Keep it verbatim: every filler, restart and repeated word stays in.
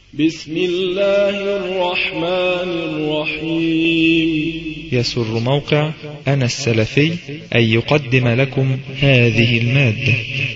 بسم الله الرحمن الرحيم. يسر موقع أنا السلفي أن يقدم لكم هذه المادة.